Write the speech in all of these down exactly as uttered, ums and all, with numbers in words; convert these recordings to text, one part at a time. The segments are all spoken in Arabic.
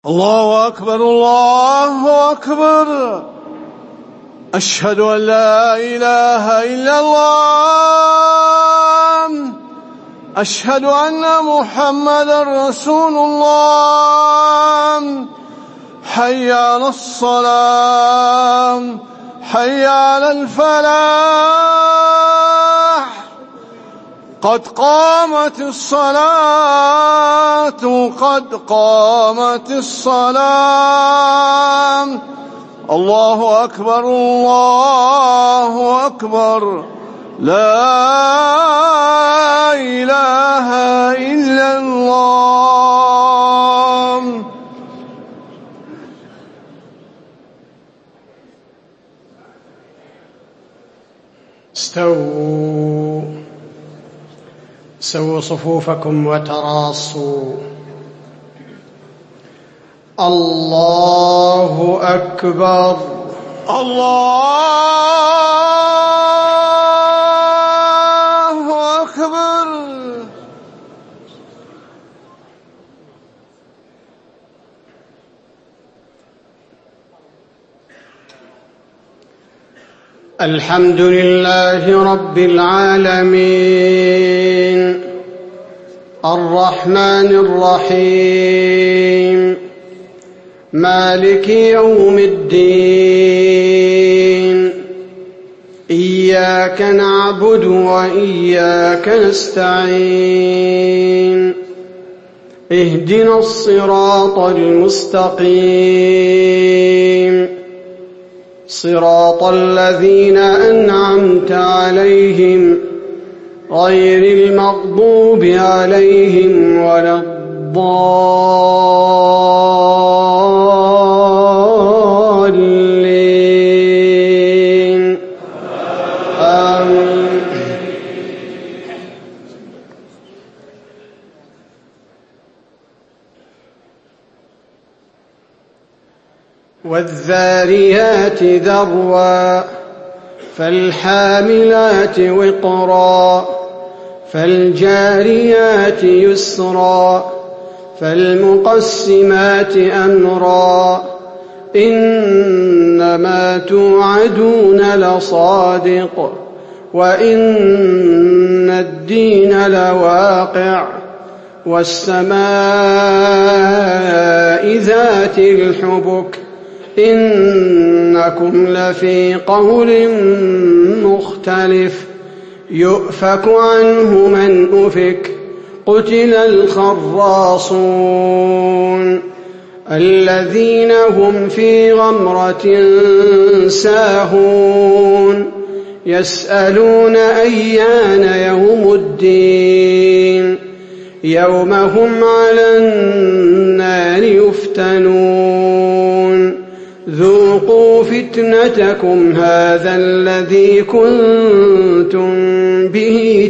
الله أكبر الله أكبر. أشهد أن لا إله إلا الله. أشهد أن محمدا رسول الله. حي على الصلاة، حي على الفلاح، قد قامت الصلاة، قد قامت الصلاة. الله أكبر الله أكبر. لا إله إلا الله. استووا سووا صفوفكم وتراصوا. الله أكبر. الله أكبر. الحمد لله رب العالمين، الرحمن الرحيم، مالك يوم الدين. إياك نعبد وإياك نستعين. اهدنا الصراط المستقيم، صراط الذين أنعمت عليهم غير المغضوب عليهم ولا الضالين. آمين. والذاريات ذروا، فالحاملات وقرا، فالجاريات يسرا، فالمقسمات أمرا. إنما توعدون لصادق، وإن الدين لواقع. والسماء ذات الحبك، إنكم لفي قول مختلف. يؤفك عنه من أفك. قتل الخراصون الذين هم في غمرة ساهون. يسألون أيان يوم الدين. يوم هم على النار يفتنون. ذوقوا فتنتكم هذا الذي كنتم به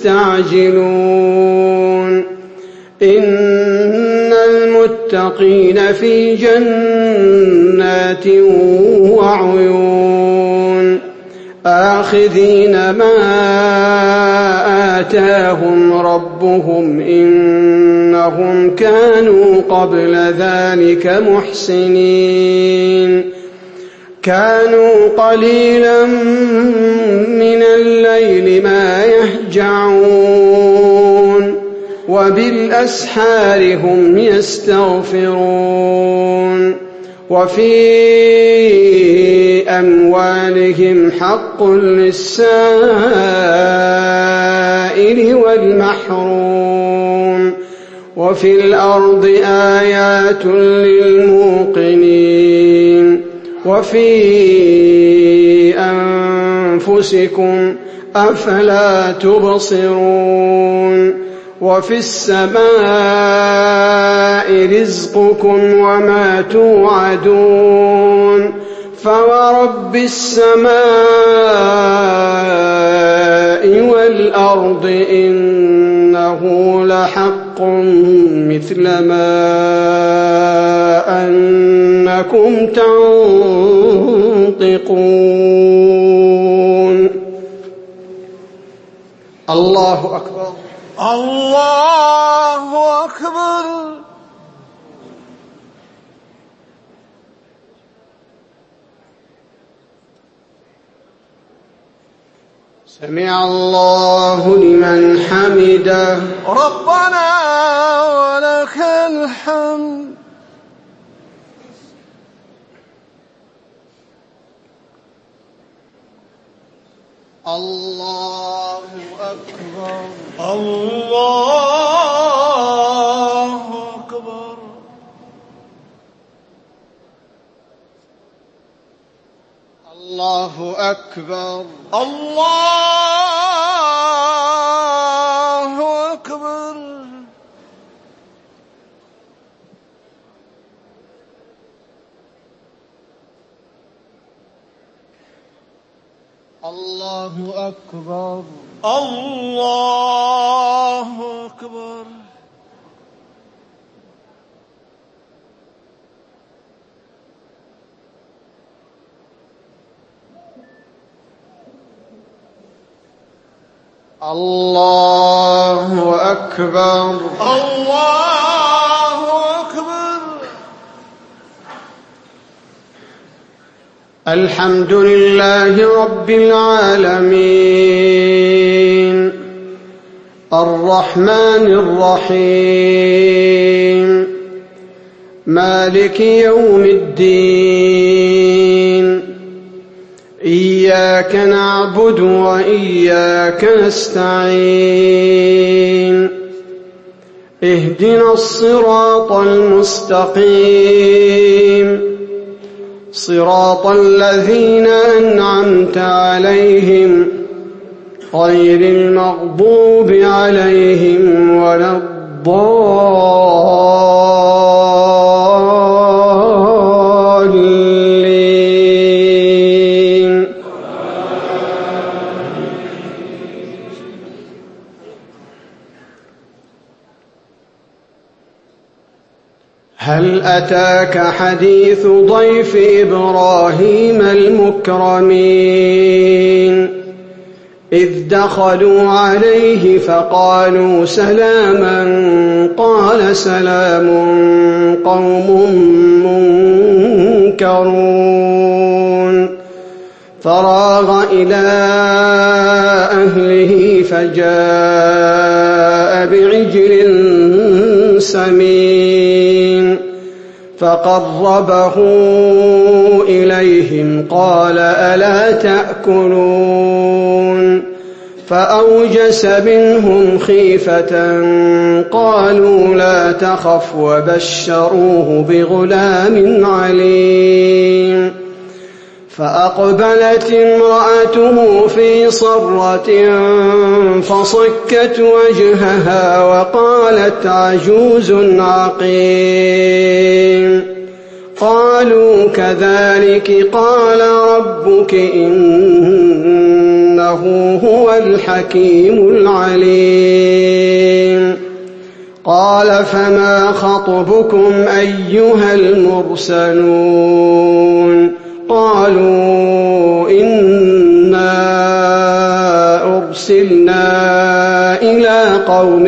تستعجلون. إن المتقين في جنات وعيون، آخذين ما آتاهم ربهم، إنهم كانوا قبل ذلك محسنين. كانوا قليلا من الليل ما يهجعون، وبالأسحار هم يستغفرون. وفي أموالهم حق للسائل والمحروم. وفي الأرض آيات للموقنين. وفي أنفسكم أفلا تبصرون. وفي السماء رزقكم وما توعدون. فورب السماء والأرض إنه لحق مثل ما أنكم تنطقون. الله أكبر. الله أكبر. سمع الله لمن حمده. ربنا ولك الحمد. الله أكبر. الله أكبر. الله أكبر. الله أكبر. الله أكبر. الله أكبر. الله أكبر. الله أكبر. الحمد لله رب العالمين الرحمن الرحيم مالك يوم الدين إياك نعبد وإياك نستعين اهدنا الصراط المستقيم صراط الذين أنعمت عليهم غير المغضوب عليهم ولا الضالين. هل أتاك حديث ضيف إبراهيم المكرمين إذ دخلوا عليه فقالوا سلاما قال سلام قوم منكرون فراغ إلى أهله فجاء بعجل سمين فقربه إليهم قال ألا تأكلون فأوجس منهم خيفة قالوا لا تخف وبشروه بغلام عليم فأقبلت امرأته في صرة فصكت وجهها وقالت عجوز عقيم قالوا كذلك قال ربك إنه هو الحكيم العليم قال فما خطبكم أيها المرسلون قالوا إنا أرسلنا إلى قوم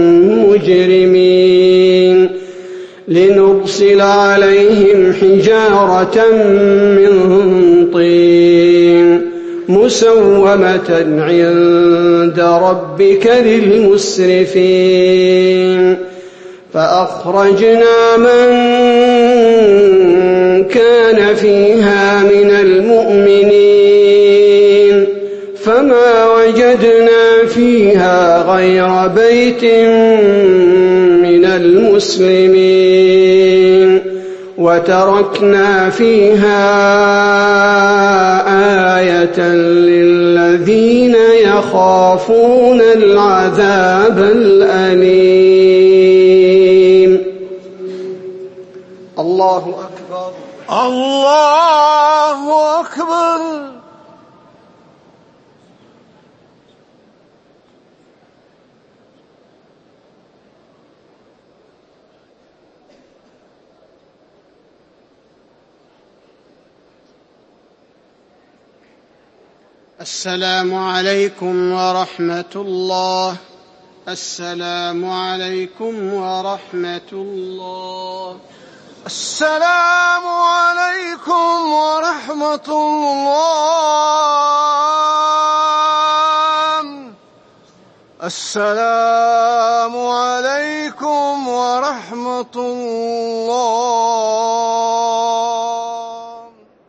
مجرمين لنرسل عليهم حجارة من طين مسومة عند ربك للمسرفين فأخرجنا من كان فيها من المؤمنين فما وجدنا فيها غير بيت من المسلمين وتركنا فيها آية للذين يخافون العذاب الأليم. الله أكبر. الله أكبر. السلام عليكم ورحمة الله. السلام عليكم ورحمة الله. السلام عليكم ورحمة الله. السلام عليكم ورحمة الله.